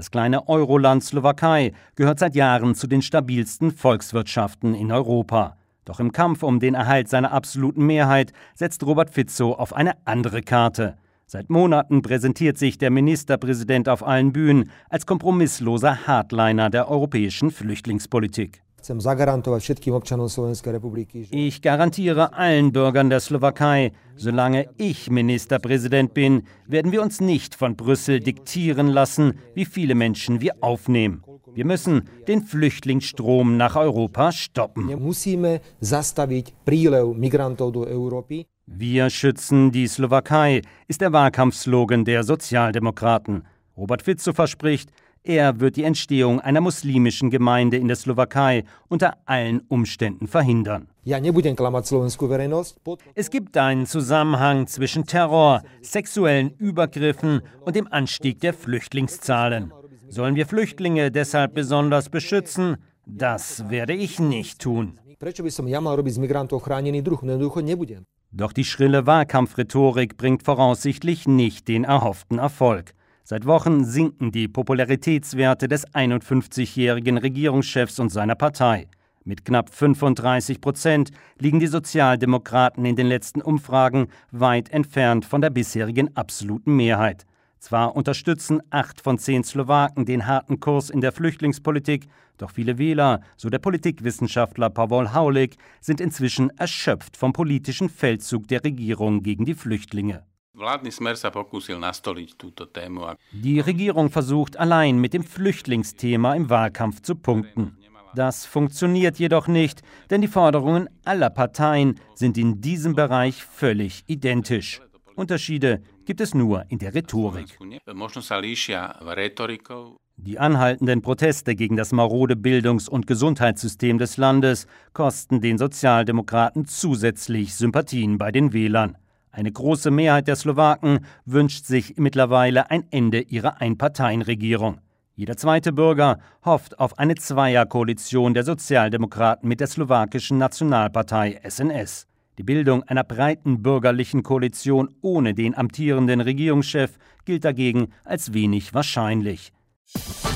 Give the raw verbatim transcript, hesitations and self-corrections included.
Das kleine Euroland Slowakei gehört seit Jahren zu den stabilsten Volkswirtschaften in Europa. Doch im Kampf um den Erhalt seiner absoluten Mehrheit setzt Robert Fico auf eine andere Karte. Seit Monaten präsentiert sich der Ministerpräsident auf allen Bühnen als kompromissloser Hardliner der europäischen Flüchtlingspolitik. Ich garantiere allen Bürgern der Slowakei, solange ich Ministerpräsident bin, werden wir uns nicht von Brüssel diktieren lassen, wie viele Menschen wir aufnehmen. Wir müssen den Flüchtlingsstrom nach Europa stoppen. Wir schützen die Slowakei, ist der Wahlkampfslogan der Sozialdemokraten. Robert Fico verspricht, er wird die Entstehung einer muslimischen Gemeinde in der Slowakei unter allen Umständen verhindern. Es gibt einen Zusammenhang zwischen Terror, sexuellen Übergriffen und dem Anstieg der Flüchtlingszahlen. Sollen wir Flüchtlinge deshalb besonders beschützen? Das werde ich nicht tun. Doch die schrille Wahlkampfrhetorik bringt voraussichtlich nicht den erhofften Erfolg. Seit Wochen sinken die Popularitätswerte des einundfünfzigjährigen Regierungschefs und seiner Partei. Mit knapp fünfunddreißig Prozent liegen die Sozialdemokraten in den letzten Umfragen weit entfernt von der bisherigen absoluten Mehrheit. Zwar unterstützen acht von zehn Slowaken den harten Kurs in der Flüchtlingspolitik, doch viele Wähler, so der Politikwissenschaftler Pavol Haulik, sind inzwischen erschöpft vom politischen Feldzug der Regierung gegen die Flüchtlinge. Die Regierung versucht allein mit dem Flüchtlingsthema im Wahlkampf zu punkten. Das funktioniert jedoch nicht, denn die Forderungen aller Parteien sind in diesem Bereich völlig identisch. Unterschiede gibt es nur in der Rhetorik. Die anhaltenden Proteste gegen das marode Bildungs- und Gesundheitssystem des Landes kosten den Sozialdemokraten zusätzlich Sympathien bei den Wählern. Eine große Mehrheit der Slowaken wünscht sich mittlerweile ein Ende ihrer Einparteienregierung. Jeder zweite Bürger hofft auf eine Zweierkoalition der Sozialdemokraten mit der slowakischen Nationalpartei S N S. Die Bildung einer breiten bürgerlichen Koalition ohne den amtierenden Regierungschef gilt dagegen als wenig wahrscheinlich.